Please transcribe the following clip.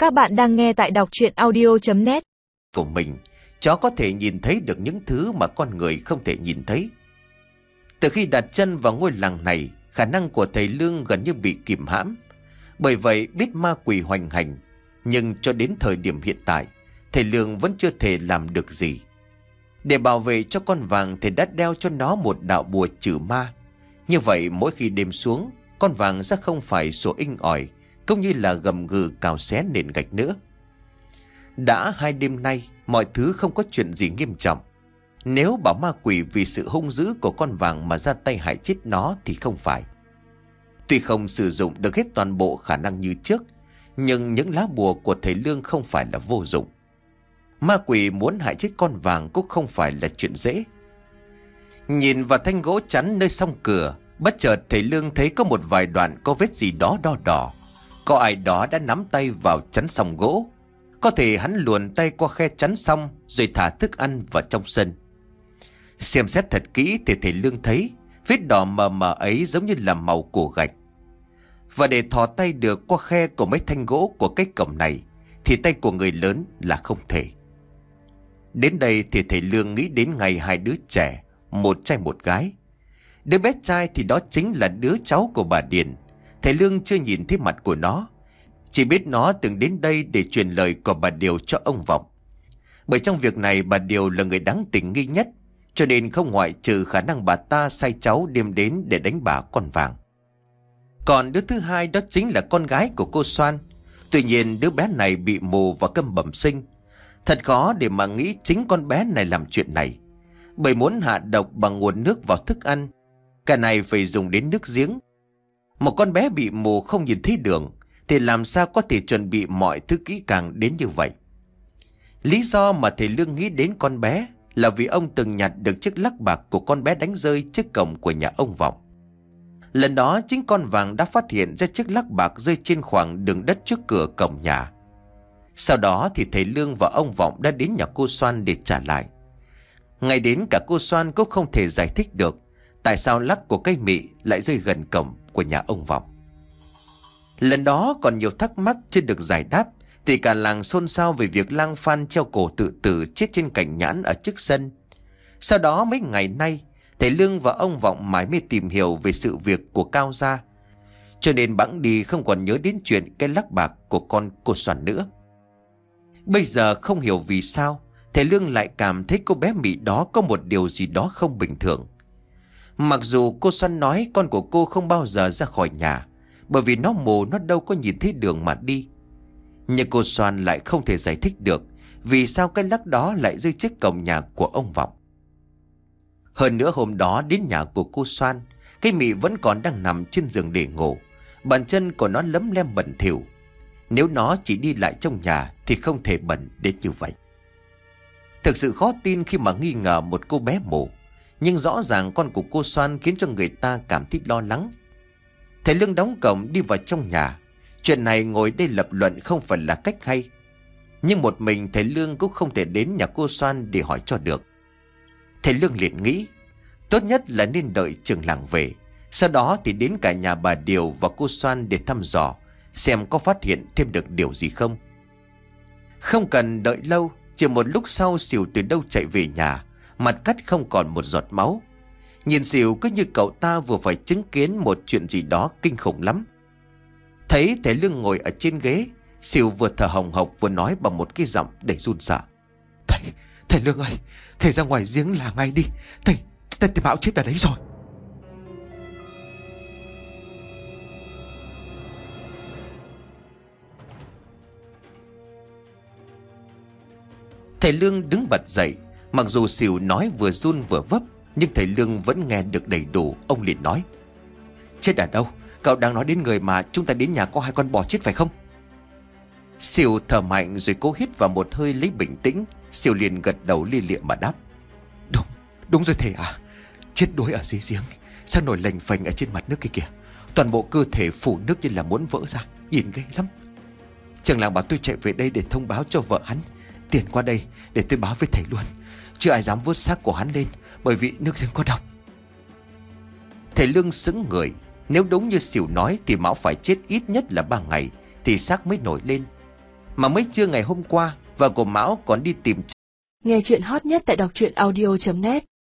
Các bạn đang nghe tại đọc truyện audio.net. Của mình, chó có thể nhìn thấy được những thứ mà con người không thể nhìn thấy. Từ khi đặt chân vào ngôi làng này, khả năng của thầy Lương gần như bị kìm hãm. Bởi vậy biết ma quỷ hoành hành, nhưng cho đến thời điểm hiện tại, thầy Lương vẫn chưa thể làm được gì. Để bảo vệ cho con vàng, thầy đã đeo cho nó một đạo bùa trừ ma. Như vậy mỗi khi đêm xuống, con vàng sẽ không phải sủa inh ỏi, cũng như là gầm gừ cào xé nền gạch nữa. Đã 2 đêm nay, mọi thứ không có chuyện gì nghiêm trọng. Nếu bảo ma quỷ vì sự hung dữ của con vàng mà ra tay hại chết nó thì không phải. Tuy không sử dụng được hết toàn bộ khả năng như trước, nhưng những lá bùa của thầy Lương không phải là vô dụng. Ma quỷ muốn hại chết con vàng cũng không phải là chuyện dễ. Nhìn vào thanh gỗ chắn nơi song cửa, bất chợt thầy Lương thấy có một vài đoạn có vết gì đó đỏ đỏ. Có ai đó đã nắm tay vào chắn song gỗ. Có thể hắn luồn tay qua khe chắn xong rồi thả thức ăn vào trong sân. Xem xét thật kỹ thì thầy Lương thấy vết đỏ mờ mờ ấy giống như là màu của gạch. Và để thò tay được qua khe của mấy thanh gỗ của cái cổng này thì tay của người lớn là không thể. Đến đây thì thầy Lương nghĩ đến ngày 2 đứa trẻ, một trai một gái. Đứa bé trai thì đó chính là đứa cháu của bà Điền. Thầy Lương chưa nhìn thấy mặt của nó, chỉ biết nó từng đến đây để truyền lời của bà Điều cho ông Vọng. Bởi trong việc này bà Điều là người đáng tình nghi nhất, cho nên không ngoại trừ khả năng bà ta sai cháu đêm đến để đánh bà con vàng. Còn đứa thứ hai đó chính là con gái của cô Soan. Tuy nhiên đứa bé này bị mù và câm bẩm sinh. Thật khó để mà nghĩ chính con bé này làm chuyện này, bởi muốn hạ độc bằng nguồn nước vào thức ăn, cả này phải dùng đến nước giếng. Một con bé bị mù không nhìn thấy đường thì làm sao có thể chuẩn bị mọi thứ kỹ càng đến như vậy. Lý do mà thầy Lương nghĩ đến con bé là vì ông từng nhặt được chiếc lắc bạc của con bé đánh rơi trước cổng của nhà ông Vọng. Lần đó chính con vàng đã phát hiện ra chiếc lắc bạc rơi trên khoảng đường đất trước cửa cổng nhà. Sau đó thì thầy Lương và ông Vọng đã đến nhà cô Soan để trả lại. Ngay đến cả cô Soan cũng không thể giải thích được tại sao lắc của cây mị lại rơi gần cổng của nhà ông Vọng. Lần đó còn nhiều thắc mắc chưa được giải đáp thì cả làng xôn xao về việc lang Phan treo cổ tự tử chết trên cành nhãn ở trước sân. Sau đó mấy ngày nay, thầy Lương và ông Vọng mải mê tìm hiểu về sự việc của Cao gia, cho nên bẵng đi không còn nhớ đến chuyện cái lắc bạc của con cô Soan nữa. Bây giờ không hiểu vì sao thầy Lương lại cảm thấy cô bé mị đó có một điều gì đó không bình thường. Mặc dù cô Soan nói con của cô không bao giờ ra khỏi nhà, bởi vì nó mù, nó đâu có nhìn thấy đường mà đi. Nhưng cô Soan lại không thể giải thích được vì sao cái lắc đó lại rơi trước cổng nhà của ông Vọng. Hơn nữa hôm đó đến nhà của cô Soan, cái mị vẫn còn đang nằm trên giường để ngủ. Bàn chân của nó lấm lem bẩn thỉu. Nếu nó chỉ đi lại trong nhà thì không thể bẩn đến như vậy. Thực sự khó tin khi mà nghi ngờ một cô bé mù, nhưng rõ ràng con của cô Soan khiến cho người ta cảm thấy lo lắng. Thầy Lương đóng cổng đi vào trong nhà. Chuyện này ngồi đây lập luận không phải là cách hay, nhưng một mình thầy Lương cũng không thể đến nhà cô Soan để hỏi cho được. Thầy Lương liền nghĩ tốt nhất là nên đợi trưởng làng về, sau đó thì đến cả nhà bà Điều và cô Soan để thăm dò xem có phát hiện thêm được điều gì không. Không cần đợi lâu, chỉ một lúc sau Sỉu từ đâu chạy về nhà, mặt cắt không còn một giọt máu. Nhìn Sỉu cứ như cậu ta vừa phải chứng kiến một chuyện gì đó kinh khủng lắm. Thấy thầy Lương ngồi ở trên ghế, Sỉu vừa thở hồng hộc vừa nói bằng một cái giọng đầy run sợ: Thầy Lương ơi, thầy ra ngoài giếng là ngay đi. Thầy Mão chết ở đấy rồi. Thầy Lương đứng bật dậy. Mặc dù Sỉu nói vừa run vừa vấp, nhưng thầy Lương vẫn nghe được đầy đủ. Ông liền nói: Chết ở đâu? Cậu đang nói đến người mà chúng ta đến nhà có 2 con bò chết phải không? Sỉu thở mạnh rồi cố hít vào một hơi lấy bình tĩnh. Sỉu liền gật đầu lia lịa mà đáp: Đúng rồi thầy à. Chết đuối ở dưới giếng, sao nổi lềnh phềnh ở trên mặt nước kia kìa. Toàn bộ cơ thể phủ nước như là muốn vỡ ra, nhìn ghê lắm. Trưởng làng bảo tôi chạy về đây để thông báo cho vợ hắn tiền qua đây để tôi báo với thầy luôn. Chưa ai dám vớt xác của hắn lên, bởi vì nước giếng có độc. Thầy Lương sững người. Nếu đúng như Sỉu nói thì Mão phải chết ít nhất là 3 ngày thì xác mới nổi lên. Mà mới trưa ngày hôm qua, vợ của Mão còn đi tìm. Nghe chuyện hot nhất tại đọc truyện audio.net.